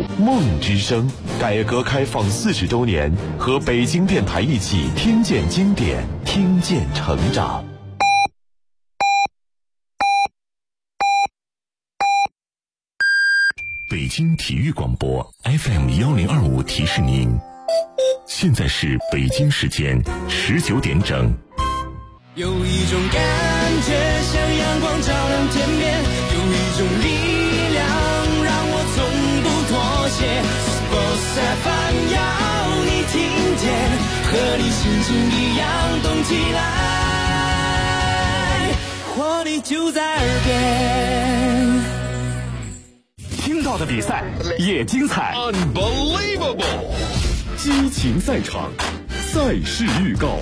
梦之声，改革开放40周年，和北京电台一起听见经典，听见成长。北京体育广播 FM1025提示您，现在是北京时间19点整。 有一种感觉像阳光照亮天边，有一种力量让我从不妥协。Sports FM 要你听见，和你心情一样动起来，活力就在耳边。 听到的比赛也精彩 ，Unbelievable！ 激情赛场，赛事预告。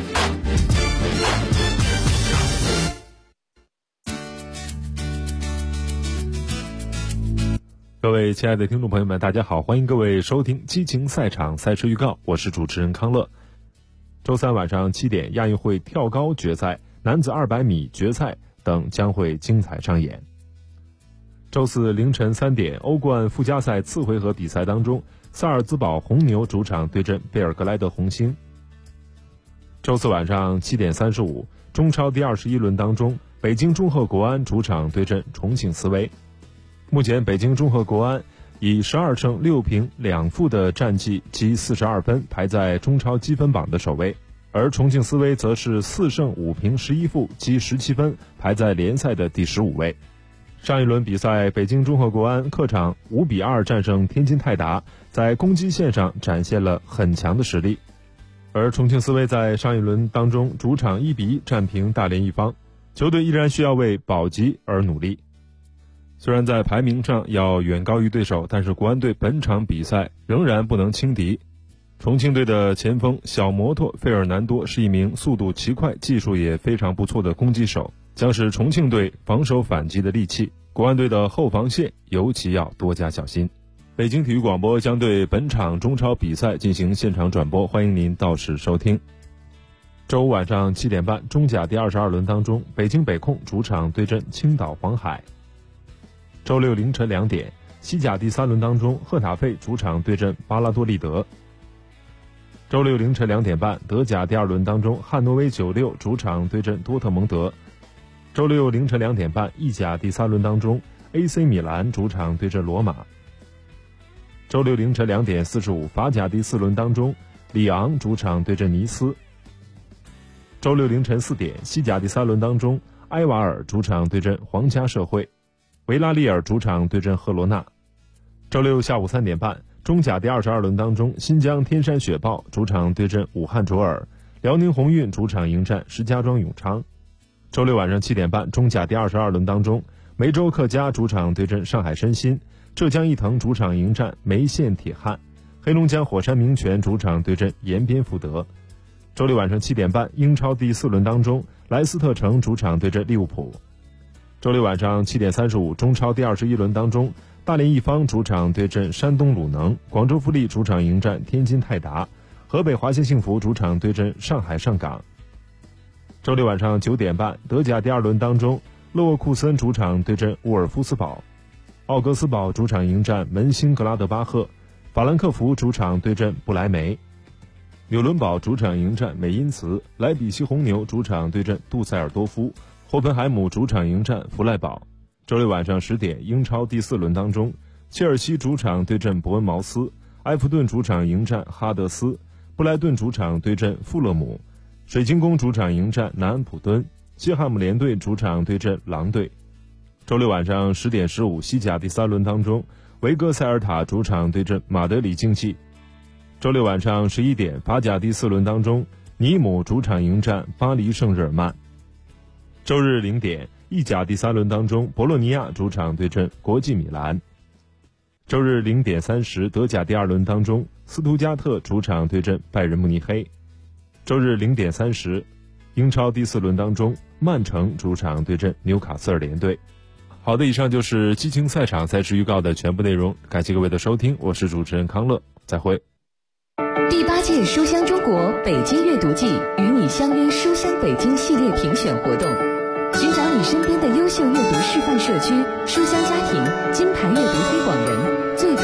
各位亲爱的听众朋友们，大家好，欢迎各位收听激情赛场赛事预告，我是主持人康乐。周三晚上7点，亚运会跳高决赛、男子200米决赛等将会精彩上演。周四凌晨3点，欧冠附加赛次回合比赛当中，萨尔兹堡红牛主场对阵贝尔格莱德红星。周四晚上7点35，中超第21轮当中，北京中赫国安主场对阵重庆斯威。目前北京中赫国安以12胜6平2负的战绩积42分，排在中超积分榜的首位，而重庆斯威则是4胜5平11负积17分，排在联赛的第15位。上一轮比赛，北京中赫国安客场5比2战胜天津泰达，在攻击线上展现了很强的实力，而重庆斯威在上一轮当中主场1比1战平大连一方，球队依然需要为保级而努力。虽然在排名上要远高于对手，但是国安队本场比赛仍然不能轻敌。重庆队的前锋小摩托费尔南多是一名速度奇快、技术也非常不错的攻击手，将是重庆队防守反击的利器。国安队的后防线尤其要多加小心。北京体育广播将对本场中超比赛进行现场转播，欢迎您到时收听。周五晚上7点半，中甲第22轮当中，北京北控主场对阵青岛黄海。周六凌晨2点，西甲第3轮当中，赫塔费主场对阵巴拉多利德。周六凌晨2点半，德甲第2轮当中，汉诺威96主场对阵多特蒙德。周六凌晨2点半，意甲第3轮当中 AC 米兰主场对阵罗马。周六凌晨2点45，法甲第4轮当中，里昂主场对阵尼斯。周六凌晨4点，西甲第3轮当中，埃瓦尔主场对阵皇家社会。维拉利尔主场对阵赫罗纳。周六下午3点半，中甲第22轮当中，新疆天山雪豹主场对阵武汉卓尔，辽宁宏运主场迎战石家庄永昌。周六晚上7点半，中甲第22轮当中，梅州客家主场对阵上海申鑫，浙江毅腾主场迎战梅县铁汉，黑龙江火山名泉主场对阵延边富德。周六晚上7点半，英超第4轮当中，莱斯特城主场对阵利物浦。周六晚上7点35，中超第21轮当中，大连一方主场对阵山东鲁能，广州富力主场迎战天津泰达，河北华夏幸福主场对阵上海上港。周六晚上9点半，德甲第2轮当中，勒沃库森主场对阵沃尔夫斯堡，奥格斯堡主场迎战门兴格拉德巴赫，法兰克福主场对阵不莱梅，纽伦堡主场迎战美因茨，莱比锡红牛主场对阵杜塞尔多夫，霍芬海姆主场迎战弗赖堡。周六晚上10点，英超第4轮当中，切尔西主场对阵伯恩茅斯，埃弗顿主场迎战哈德斯，布莱顿主场对阵富勒姆，水晶宫主场迎战南安普敦，西汉姆联队主场对阵狼队。周六晚上10点15，西甲第3轮当中，维戈塞尔塔主场对阵马德里竞技。周六晚上11点，法甲第4轮当中，尼姆主场迎战巴黎圣日耳曼。周日0点，意甲第3轮当中，博洛尼亚主场对阵国际米兰。周日0点30，德甲第2轮当中，斯图加特主场对阵拜仁慕尼黑。周日0点30，英超第4轮当中，曼城主场对阵纽卡斯尔联队。好的，以上就是激情赛场赛事预告的全部内容，感谢各位的收听，我是主持人康乐，再会。 第8届书香中国北京阅读季与你相约书香北京系列评选活动，寻找你身边的优秀阅读示范社区、书香家庭、金牌阅读推广人、最北京实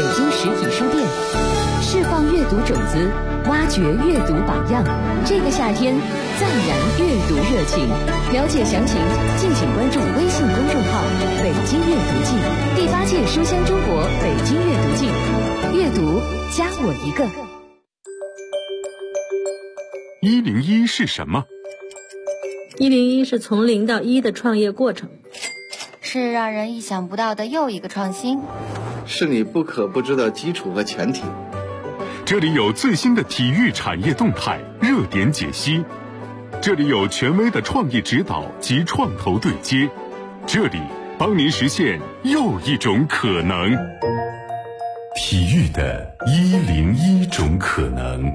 实体书店，释放阅读种子，挖掘阅读榜样。这个夏天再燃阅读热情。了解详情，敬请关注微信公众号“北京阅读季”，第8届书香中国北京阅读季，阅读加我一个。 101是什么 ？101是从0到1的创业过程， 是让人意想不到的又一个创新， 是你不可不知的基础和前提。 这里有最新的体育产业动态、热点解析，这里有权威的创业指导及创投对接，这里帮您实现又一种可能。 体育的101种可能。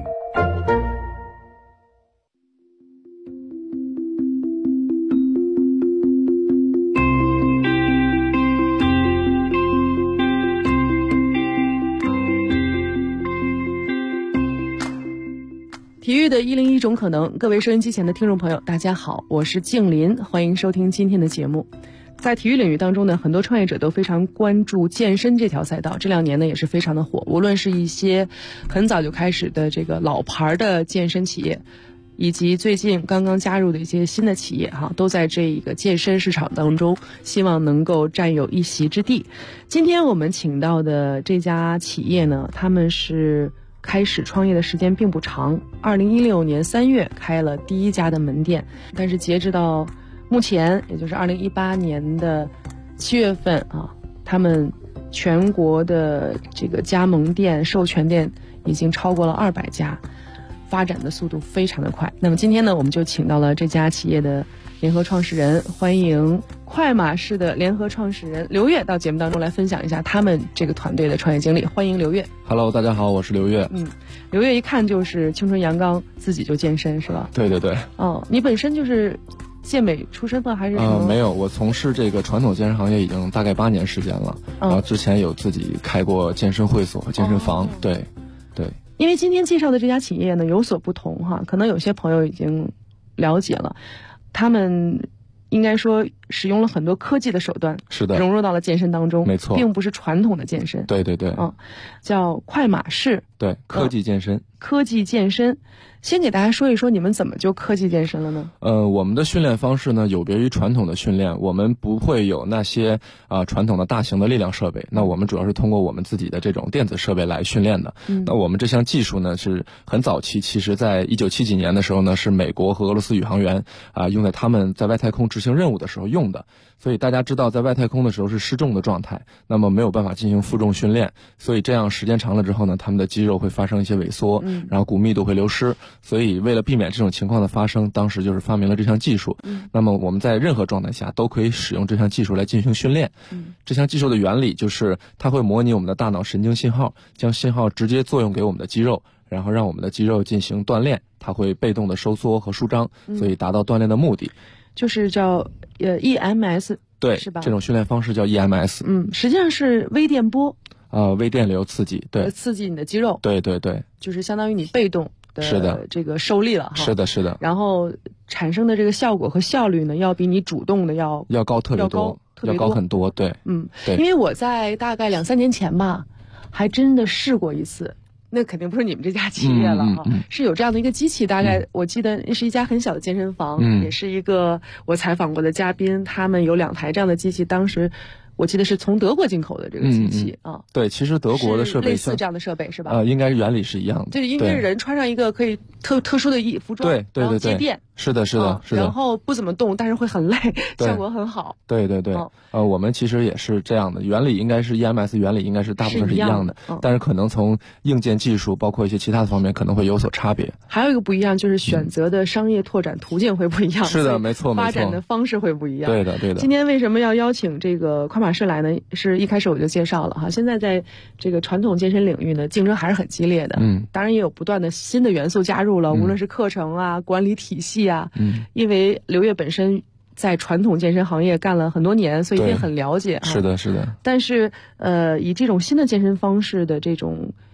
体育的101种可能，各位收音机前的听众朋友，大家好，我是静林，欢迎收听今天的节目。在体育领域当中呢，很多创业者都非常关注健身这条赛道，这2年呢也是非常的火，无论是一些很早就开始的这个老牌的健身企业，以及最近刚刚加入的一些新的企业都在这个健身市场当中希望能够占有一席之地。今天我们请到的这家企业呢，他们是开始创业的时间并不长，2016年3月开了第1家的门店，但是截止到目前，也就是2018年的7月份他们全国的这个加盟店、授权店已经超过了200家，发展的速度非常的快。那么今天呢，我们就请到了这家企业的联合创始人，欢迎快马仕的联合创始人刘越到节目当中来分享一下他们这个团队的创业经历。欢迎刘越。 Hello， 大家好，我是刘越。 刘越一看就是青春阳刚，自己就健身是吧？ 对对对。 你本身就是健美出身吗？还是什么？ 没有，我从事这个传统健身行业已经大概8年时间了。然后之前有自己开过健身会所和健身房。对对。 因为今天介绍的这家企业呢有所不同可能有些朋友已经了解了，他们应该说使用了很多科技的手段， 是的， 融入到了健身当中， 没错， 并不是传统的健身。 对对对， 叫快马仕， 对，科技健身， 科技健身。先给大家说一说，你们怎么就科技健身了呢？ 我们的训练方式呢，有别于传统的训练，我们不会有那些传统的大型的力量设备，那我们主要是通过我们自己的这种电子设备来训练的。那我们这项技术呢，是很早期，其实在1970几年的时候呢，是美国和俄罗斯宇航员用在他们在外太空执行任务的时候用的。所以大家知道，在外太空的时候是失重的状态，那么没有办法进行负重训练，所以这样时间长了之后呢，他们的肌肉会发生一些萎缩，然后骨密度会流失。所以为了避免这种情况的发生，当时就是发明了这项技术。那么我们在任何状态下都可以使用这项技术来进行训练。这项技术的原理就是它会模拟我们的大脑神经信号，将信号直接作用给我们的肌肉，然后让我们的肌肉进行锻炼，它会被动的收缩和舒张，所以达到锻炼的目的。 就是叫EMS， 对， 是吧？ 这种训练方式叫 EMS。 实际上是微电波， 微电流刺激，对， 刺激你的肌肉。 对对对， 就是相当于你被动的这个受力了哈。 是的，是的。 然后产生的这个效果和效率呢，要比你主动的要高特别多，要高很多。对，对。 因为我在大概2-3年前吧，还真的试过一次。那肯定不是你们这家企业了是有这样的一个机器，大概我记得是一家很小的健身房，也是一个我采访过的嘉宾，他们有2台这样的机器，当时我记得是从德国进口的这个机器对，其实德国的设备类似这样的设备是吧？ 应该原理是一样的。 对，应该是人穿上一个可以特殊的服装， 对， 然后接电。 是的，是的，是的。 然后不怎么动，但是会很累，效果很好。 对对对，我们其实也是这样的，原理应该是 EMS 原理应该是大部分是一样的，但是可能从硬件技术包括一些其他的方面可能会有所差别。 还有一个不一样就是选择的商业拓展途径会不一样。 是的，没错， 发展的方式会不一样。 对的，对的。 今天为什么要邀请这个快马仕来呢？是一开始我就介绍了哈，现在在这个传统健身领域呢，竞争还是很激烈的。当然也有不断的新的元素加入了，无论是课程啊、管理体系啊。因为刘越本身在传统健身行业干了很多年，所以也很了解。 是的，是的。 但是以这种新的健身方式的这种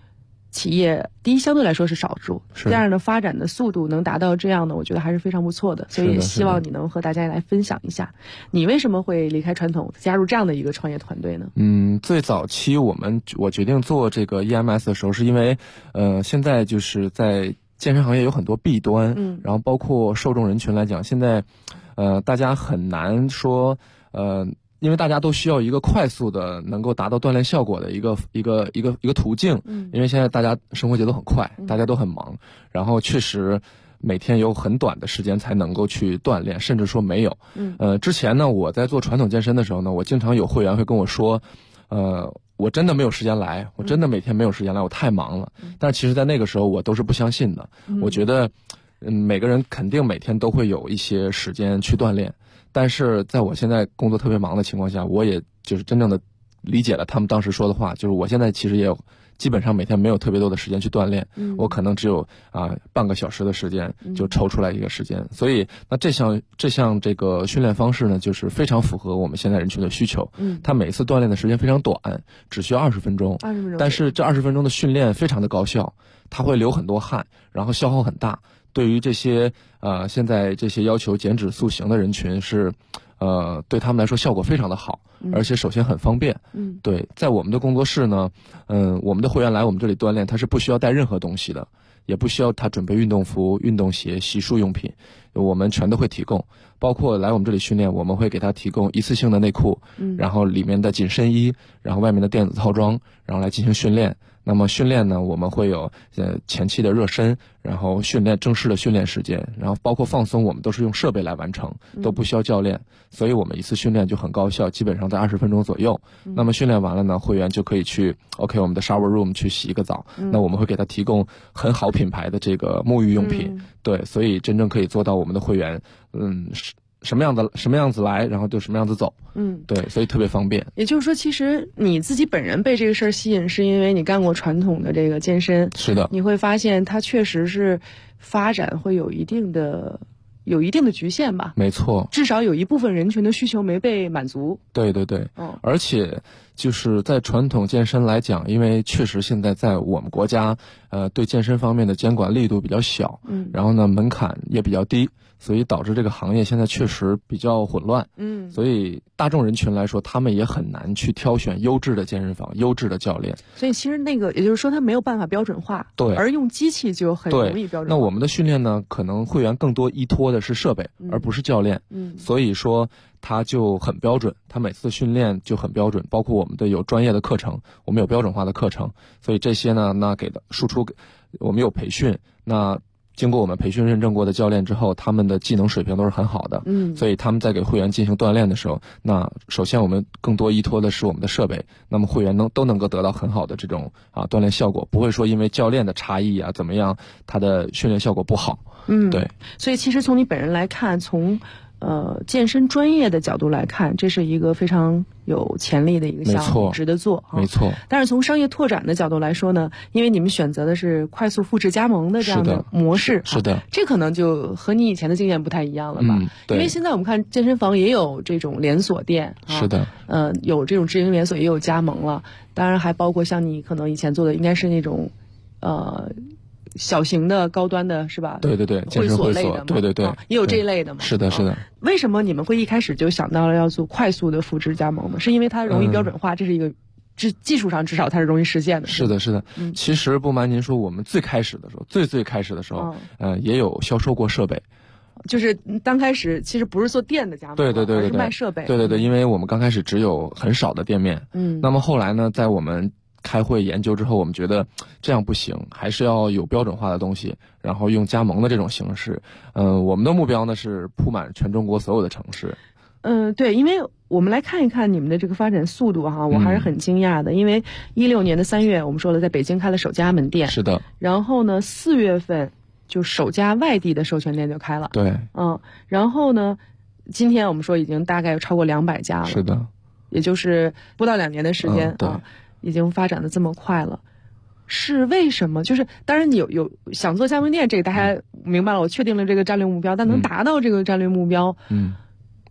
企业第一相对来说是少数，第二呢发展的速度能达到这样的，我觉得还是非常不错的，所以希望你能和大家来分享一下，你为什么会离开传统加入这样的一个创业团队呢？ 最早期我决定做这个 EMS 的时候，是因为现在就是在健身行业有很多弊端，然后包括受众人群来讲，现在大家很难说因为大家都需要一个快速的能够达到锻炼效果的一个途径，因为现在大家生活节奏很快，大家都很忙，然后确实每天有很短的时间才能够去锻炼，甚至说没有。之前呢，我在做传统健身的时候呢，我经常有会员会跟我说，我真的没有时间来，我真的每天没有时间来，我太忙了。但其实在那个时候我都是不相信的，我觉得每个人肯定每天都会有一些时间去锻炼。但是在我现在工作特别忙的情况下，我也就是真正的理解了他们当时说的话，就是我现在其实也有基本上每天没有特别多的时间去锻炼，我可能只有半个小时的时间就抽出来一个时间，所以那这项这个训练方式呢，就是非常符合我们现在人群的需求。他每次锻炼的时间非常短，只需要20分钟，但是这20分钟的训练非常的高效，他会流很多汗，然后消耗很大。对于这些现在这些要求减脂塑形的人群是对他们来说效果非常的好，而且首先很方便。对，在我们的工作室呢，我们的会员来我们这里锻炼，他是不需要带任何东西的，也不需要他准备运动服、运动鞋、洗漱用品，我们全都会提供。包括来我们这里训练，我们会给他提供一次性的内裤，然后里面的紧身衣，然后外面的电子套装，然后来进行训练。那么训练呢，我们会有前期的热身，然后正式的训练时间，然后包括放松，我们都是用设备来完成，都不需要教练，所以我们一次训练就很高效，基本上在20分钟左右。那么训练完了呢，会员就可以去我们的 shower room 去洗一个澡，那我们会给他提供很好品牌的这个沐浴用品，对，所以真正可以做到我们的会员什么样子来，然后就什么样子走。对，所以特别方便。 也就是说，其实你自己本人被这个事儿吸引，是因为你干过传统的这个健身。 是的。 你会发现它确实是发展会有一定的局限吧？ 没错。 至少有一部分人群的需求没被满足。 对对对。而且就是在传统健身来讲，因为确实现在在我们国家对健身方面的监管力度比较小，然后呢门槛也比较低，所以导致这个行业现在确实比较混乱。所以大众人群来说，他们也很难去挑选优质的健身房、优质的教练。 所以其实也就是说，他没有办法标准化。 对。 而用机器就很容易标准化。 那我们的训练呢，可能会员更多依托的是设备，而不是教练。所以说它就很标准，它每次训练就很标准，包括我们的有专业的课程，我们有标准化的课程，所以这些呢，那给的输出，我们有培训，那经过我们培训认证过的教练之后，他们的技能水平都是很好的，所以他们在给会员进行锻炼的时候，那首先我们更多依托的是我们的设备，那么会员都能够得到很好的这种锻炼效果，不会说因为教练的差异怎么样，他的训练效果不好。对。 所以其实从你本人来看，从健身专业的角度来看，这是一个非常有潜力的一个项目，值得做。 没错。 但是从商业拓展的角度来说呢，因为你们选择的是快速复制加盟的这样的模式， 是的， 这可能就和你以前的经验不太一样了吧？ 对。 因为现在我们看健身房也有这种连锁店， 是的， 有这种直营连锁，也有加盟了，当然还包括像你可能以前做的应该是那种小型的高端的是吧？ 对对对，健身会所，对对对， 也有这一类的嘛。 是的，是的。 为什么你们会一开始就想到了要做快速的复制加盟呢？是因为它容易标准化，这是一个技术上至少它是容易实现的。 是的，是的。其实不瞒您说，我们最开始的时候，最开始的时候，也有销售过设备。 就是刚开始其实不是做店的加盟， 对对对对， 而是卖设备。 对对对，因为我们刚开始只有很少的店面，那么后来呢，在我们开会研究之后，我们觉得这样不行，还是要有标准化的东西，然后用加盟的这种形式。我们的目标呢是铺满全中国所有的城市。 对，因为我们来看一看你们的这个发展速度我还是很惊讶的。因为16年的3月，我们说了在北京开了首家门店， 是的。然后呢，4月份就首家外地的授权店就开了， 对， 然后呢，今天我们说已经大概有超过200家了， 是的， 也就是不到2年的时间已经发展的这么快了。是为什么？就是当然你有想做加盟店，这个大家明白了，我确定了这个战略目标，但能达到这个战略目标，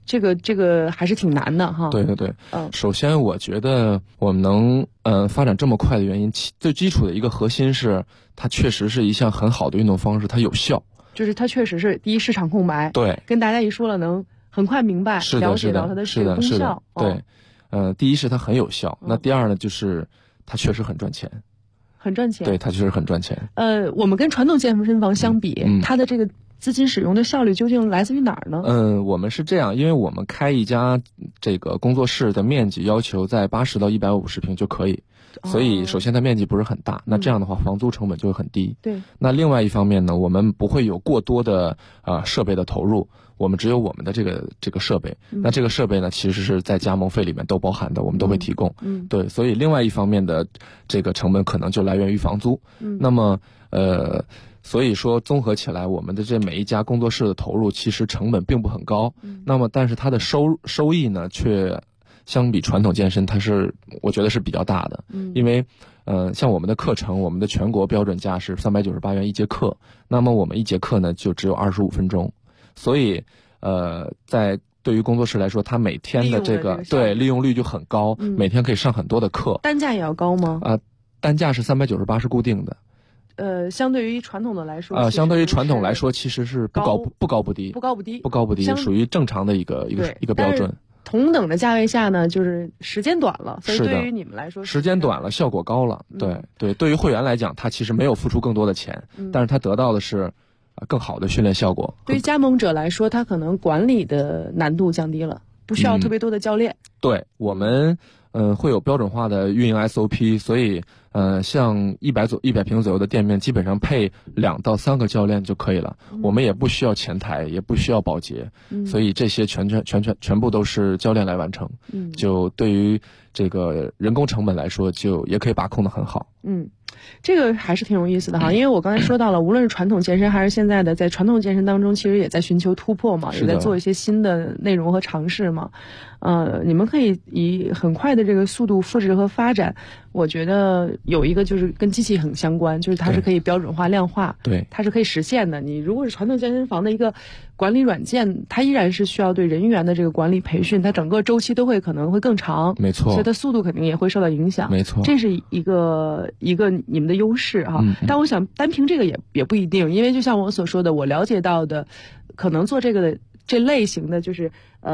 这个还是挺难的哈。 对，首先我觉得我们能发展这么快的原因，最基础的一个核心是它确实是一项很好的运动方式，它有效。 就是它确实是第一市场空白， 对， 跟大家一说了能很快明白了解到它的这个功效。 对，第一是它很有效，那第二呢就是它确实很赚钱。 很赚钱。 对，它确实很赚钱。 我们跟传统健身房相比，它的这个资金使用的效率究竟来自于哪儿呢？ 我们是这样，因为我们开一家这个工作室的面积要求在80到150平就可以，所以首先它面积不是很大，那这样的话房租成本就会很低。 对。 那另外一方面呢，我们不会有过多的设备的投入，我们只有我们的这个设备。那这个设备呢，其实是在加盟费里面都包含的，我们都会提供。对，所以另外一方面的这个成本可能就来源于房租。那么所以说综合起来，我们的这每一家工作室的投入其实成本并不很高。那么但是它的收益呢，却相比传统健身，我觉得是比较大的。因为像我们的课程，我们的全国标准价是398元一节课，那么我们一节课呢就只有25分钟，所以在对于工作室来说，它每天的这个利用率就很高，每天可以上很多的课。 单价也要高吗？ 单价是398，是固定的。 相对于传统的来说， 相对于传统来说，其实是不高不低，属于正常的一个标准。 同等的价位下呢，就是时间短了，所以对于你们来说， 时间短了，效果高了。对，对于会员来讲，他其实没有付出更多的钱，但是他得到的是更好的训练效果。 对于加盟者来说，他可能管理的难度降低了，不需要特别多的教练。 对，我们会有标准化的运营 SOP， 所以像100平左右的店面，基本上配2到3个教练就可以了。我们也不需要前台，也不需要保洁，所以这些全部都是教练来完成。就对于这个人工成本来说，就也可以把控得很好。 这个还是挺有意思的哈，因为我刚才说到了，无论是传统健身还是现在的在传统健身当中，其实也在寻求突破嘛，也在做一些新的内容和尝试嘛。你们可以以很快的这个速度复制和发展。我觉得有一个就是跟机器很相关，就是它是可以标准化量化， 对， 它是可以实现的。你如果是传统健身房的一个管理软件，它依然是需要对人员的这个管理培训，它整个周期都可能会更长， 没错， 所以它速度肯定也会受到影响， 没错， 这是一个你们的优势哈。但我想单凭这个也不一定，因为就像我所说的，我了解到的，可能做这类型的就是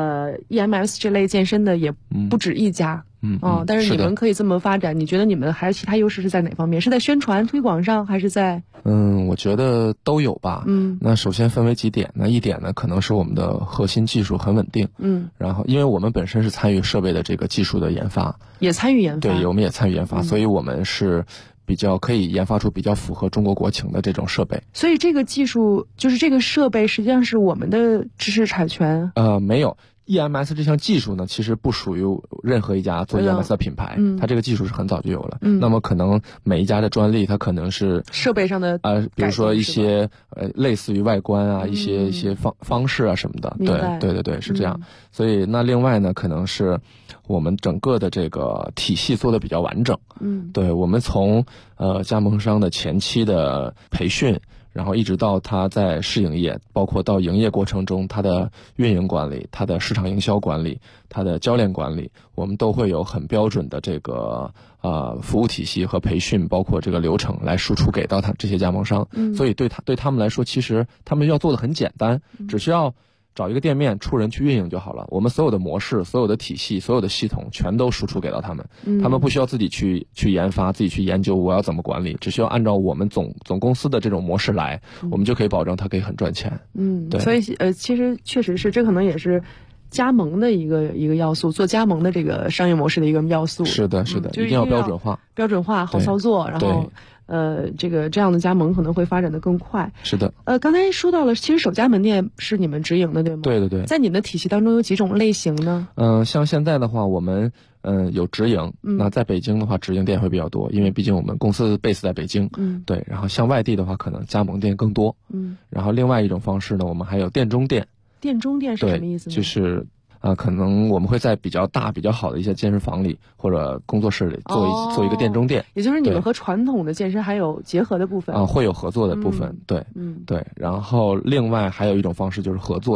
EMS 这类健身的也不止一家。但是你们可以这么发展，你觉得你们还有其他优势是在哪方面？是在宣传推广上，还是在？ 我觉得都有吧。那首先分为几点，那一点呢，可能是我们的核心技术很稳定。然后因为我们本身是参与设备的这个技术的研发， 也参与研发。 对，我们也参与研发，所以我们是比较可以研发出比较符合中国国情的这种设备。 所以这个技术就是这个设备，实际上是我们的知识产权？ 没有。EMS 这项技术呢，其实不属于任何一家做 EMS 的品牌，它这个技术是很早就有了。那么可能每一家的专利，它可能是设备上的比如说一些类似于外观啊，一些方式啊什么的。对，是这样。所以那另外呢，可能是我们整个的这个体系做的比较完整。对，我们从加盟商的前期的培训，然后一直到他在试营业，包括到营业过程中他的运营管理、他的市场营销管理、他的教练管理，我们都会有很标准的这个服务体系和培训，包括这个流程来输出给到他这些加盟商。所以对他们来说，其实他们要做的很简单，只需要找一个店面出人去运营就好了。我们所有的模式、所有的体系、所有的系统全都输出给到他们，他们不需要自己去研发、自己去研究我要怎么管理，只需要按照我们总公司的这种模式来，我们就可以保证它可以很赚钱。 对。所以其实确实是，这可能也是加盟的一个要素，做加盟的这个商业模式的一个要素。 是的，一定要标准化， 好操作，然后这样的加盟可能会发展的更快。 是的。 刚才说到了，其实首家门店是你们直营的，对吗？ 对。 在你们的体系当中有几种类型呢？ 像现在的话，我们有直营。那在北京的话，直营店会比较多，因为毕竟我们公司 base 在北京。对。然后像外地的话，可能加盟店更多。然后另外一种方式呢，我们还有店中店。 店中店是什么意思呢？ 就是可能我们会在比较大、比较好的一些健身房里或者工作室里做一个店中店， 也就是你们和传统的健身还有结合的部分会有合作的部分。对。然后另外还有一种方式就是合作店。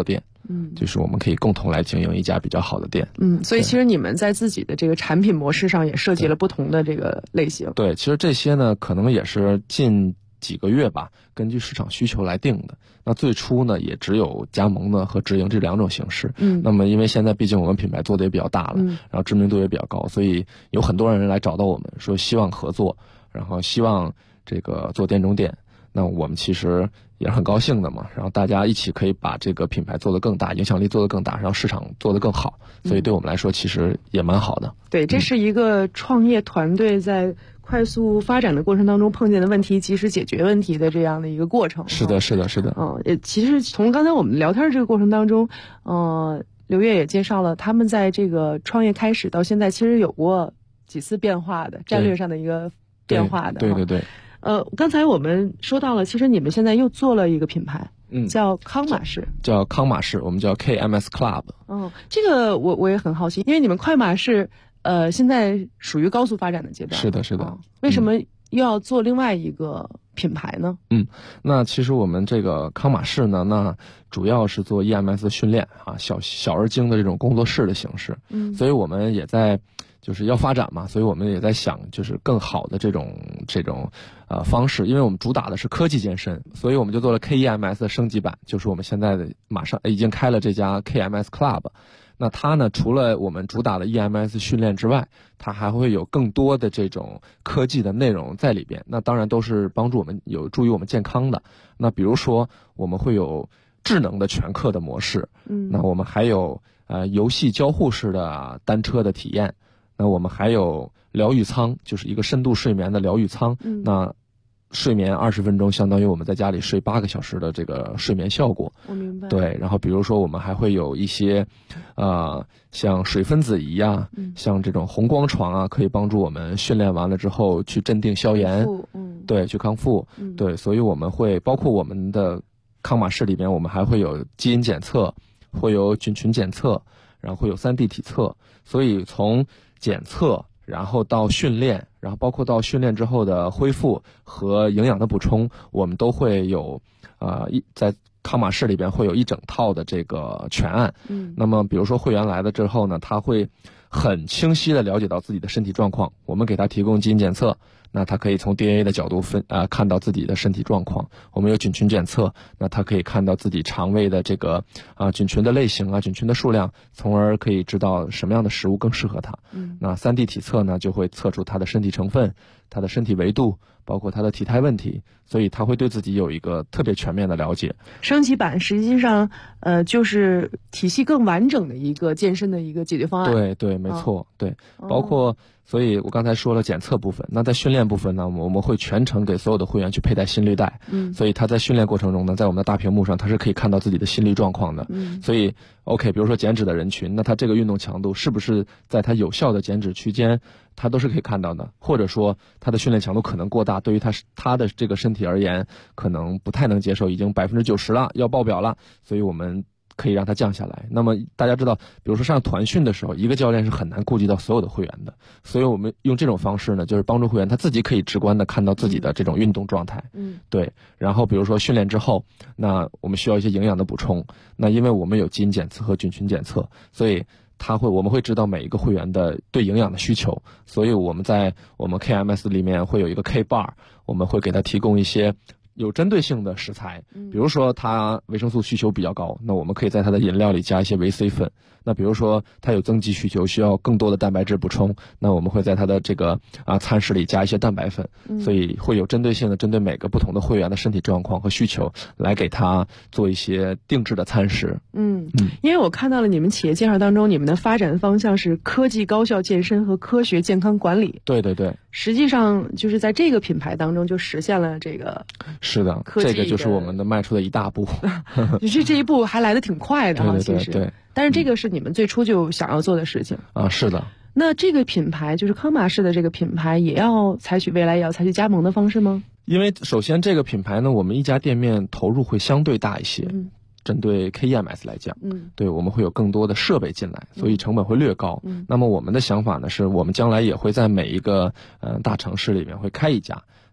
就是我们可以共同来经营一家比较好的店。 所以其实你们在自己的这个产品模式上也设计了不同的这个类型。 对，其实这些呢可能也是近几个月吧，根据市场需求来定的。那最初呢也只有加盟的和直营这2种形式。那么因为现在毕竟我们品牌做的也比较大了，然后知名度也比较高，所以有很多人来找到我们说希望合作，然后希望这个做店中店。那我们其实也是很高兴的嘛，然后大家一起可以把这个品牌做得更大，影响力做得更大，然后市场做得更好，所以对我们来说其实也蛮好的。 对，这是一个创业团队在快速发展的过程当中碰见的问题及时解决问题的这样的一个过程。 是的。 其实从刚才我们聊天这个过程当中，刘烨也介绍了他们在这个创业开始到现在其实有过几次变化的战略上的一个变化的。 对。 刚才我们说到了，其实你们现在又做了一个品牌，叫康马仕， 我们叫 KMS Club。 这个我也很好奇，因为你们快马仕现在属于高速发展的阶段。 是的。 为什么又要做另外一个品牌呢？ 那其实我们这个康马仕呢，那主要是做 EMS 的训练啊，小而精的这种工作室的形式。所以我们也在就是要发展嘛，所以我们也在想就是更好的这种方式，因为我们主打的是科技健身，所以我们就做了 KEMS 的升级版，就是我们现在的马上已经开了这家 KMS Club。那它呢，除了我们主打的 EMS 训练之外，它还会有更多的这种科技的内容在里边。那当然都是帮助我们有助于我们健康的。那比如说我们会有智能的全课的模式，那我们还有游戏交互式的单车的体验。那我们还有疗愈舱，就是一个深度睡眠的疗愈舱。那睡眠20分钟相当于我们在家里睡8个小时的这个睡眠效果。 我明白。 对，然后比如说我们还会有一些像水分子仪啊，像这种红光床啊，可以帮助我们训练完了之后去镇定消炎。对，去康复。对，所以我们会包括我们的康马仕里边，我们还会有基因检测，会有菌群检测，然后会有3D 体测。所以从检测，然后到训练，然后包括到训练之后的恢复和营养的补充，我们都会有在康马仕里边会有一整套的这个全案。那么比如说会员来了之后呢，他会很清晰的了解到自己的身体状况，我们给他提供基因检测，那他可以从 DNA 的角度看到自己的身体状况。我们有菌群检测，那他可以看到自己肠胃的这个菌群的类型啊，菌群的数量，从而可以知道什么样的食物更适合他。那3D 体测呢，就会测出他的身体成分，他的身体维度，包括他的体态问题，所以他会对自己有一个特别全面的了解。 升级版实际上就是体系更完整的一个健身的一个解决方案。 对，没错。对，包括所以我刚才说了检测部分，那在训练部分呢，我们会全程给所有的会员去佩戴心率带。所以他在训练过程中呢，在我们的大屏幕上他是可以看到自己的心率状况的。所以 OK， 比如说减脂的人群，那他这个运动强度是不是在他有效的减脂区间，他都是可以看到的。或者说他的训练强度可能过大，对于他的这个身体而言可能不太能接受，已经90%了，要爆表了，所以我们可以让它降下来。那么大家知道，比如说上团训的时候，一个教练是很难顾及到所有的会员的，所以我们用这种方式呢，就是帮助会员他自己可以直观的看到自己的这种运动状态。对。然后比如说训练之后，那我们需要一些营养的补充，那因为我们有基因检测和菌群检测，所以我们会知道每一个会员的对营养的需求，所以我们在我们 KMS 里面会有一个 K bar， 我们会给他提供一些有针对性的食材。比如说他维生素需求比较高，那我们可以在他的饮料里加一些维 C 粉。那比如说他有增肌需求，需要更多的蛋白质补充，那我们会在他的这个餐食里加一些蛋白粉。所以会有针对性的针对每个不同的会员的身体状况和需求来给他做一些定制的餐食。 因为我看到了你们企业介绍当中，你们的发展方向是科技高效健身和科学健康管理。 对， 实际上就是在这个品牌当中就实现了这个。 是的，这个就是我们的迈出的一大步。 这一步还来得挺快的哈，其实。 对。 但是这个是你们最初就想要做的事情是的。 那这个品牌就是康马仕的这个品牌，未来也要采取加盟的方式吗？ 因为首先这个品牌呢，我们一家店面投入会相对大一些。针对 KEMS 来讲，对，我们会有更多的设备进来，所以成本会略高。那么我们的想法呢，是我们将来也会在每一个大城市里面会开一家。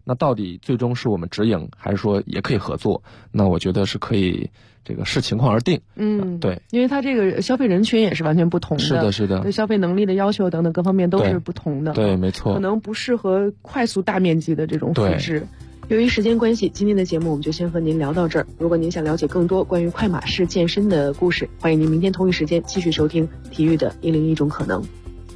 那到底最终是我们直营，还是说也可以合作？那我觉得是可以这个视情况而定。对， 因为它这个消费人群也是完全不同的， 是的， 对消费能力的要求等等各方面都是不同的。 对，没错， 可能不适合快速大面积的这种复制。由于时间关系，今天的节目我们就先和您聊到这儿。如果您想了解更多关于快马式健身的故事，欢迎您明天同一时间继续收听体育的101种可能。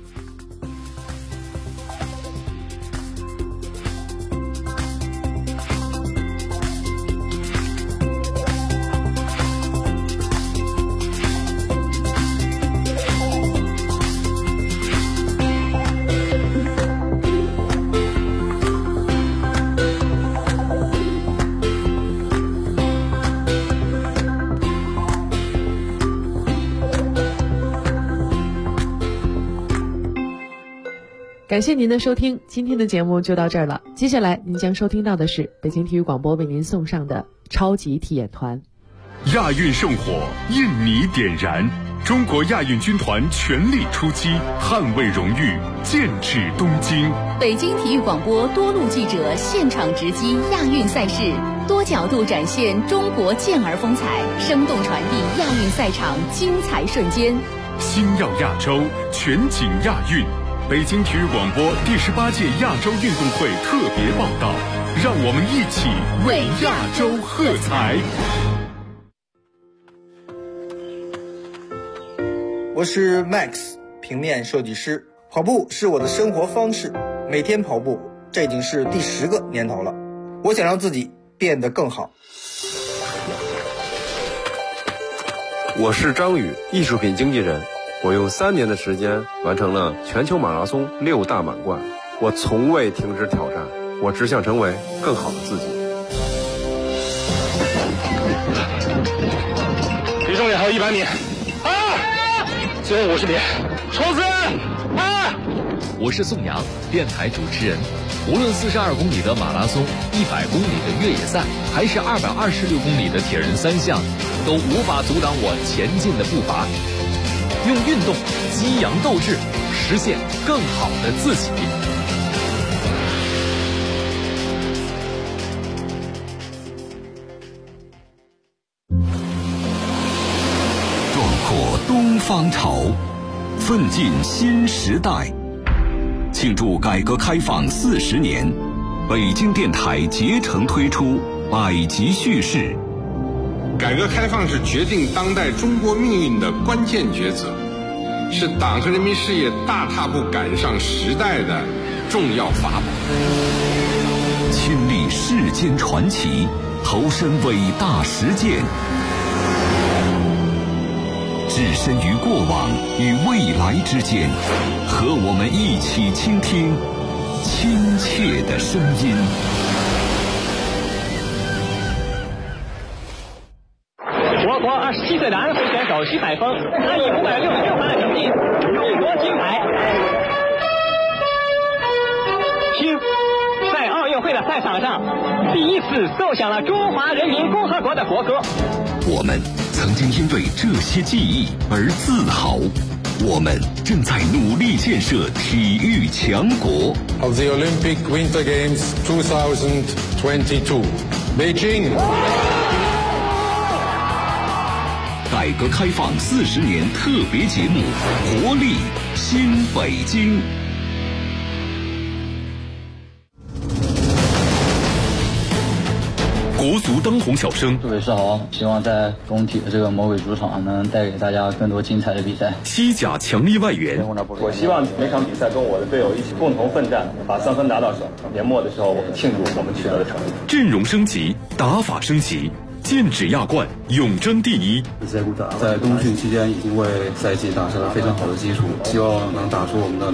感谢您的收听，今天的节目就到这儿了。接下来您将收听到的是北京体育广播为您送上的超级体验团。 亚运圣火，印尼点燃，中国亚运军团全力出击，捍卫荣誉，剑指东京。 北京体育广播多路记者现场直击亚运赛事，多角度展现中国健儿风采，生动传递亚运赛场精彩瞬间。 星耀亚洲，全景亚运。北京体育广播第18届亚洲运动会特别报道，让我们一起为亚洲喝彩。 我是 Max， 平面设计师。跑步是我的生活方式，每天跑步，这已经是第10个年头了。我想让自己变得更好。 我是张宇，艺术品经纪人。我用3年的时间完成了全球马拉松6大满贯，我从未停止挑战，我只想成为更好的自己。 离终点还有100米，最后50米，冲刺我是宋阳，电台主持人。无论42公里的马拉松、100公里的越野赛，还是226公里的铁人3项，都无法阻挡我前进的步伐。用运动激扬斗志，实现更好的自己。 壮阔东方潮，奋进新时代。庆祝改革开放40年，北京电台竭诚推出百集叙事。 改革开放是决定当代中国命运的关键抉择，是党和人民事业大踏步赶上时代的重要法宝。 亲历世间传奇，投身伟大实践，置身于过往与未来之间，和我们一起倾听亲切的声音。 我国27岁的安徽选手徐海峰，他以566分的成绩勇夺金牌。听，在奥运会的赛场上，第一次奏响了中华人民共和国的国歌。 我们曾经因为这些记忆而自豪，我们正在努力建设体育强国。 Of the Olympic Winter Games 2022, Beijing。 改革开放40年特别节目，活力新北京。 国足当红小生， 各位是好，希望在工体的这个魔鬼主场能带给大家更多精彩的比赛。 西甲强力外援， 我希望每场比赛跟我的队友一起共同奋战，把3分拿到手。年末的时候，我们庆祝我们取得的成绩。 阵容升级，打法升级，剑指亚冠，永争第一。 在冬训期间已经为赛季打下了非常好的基础，希望能打出我们的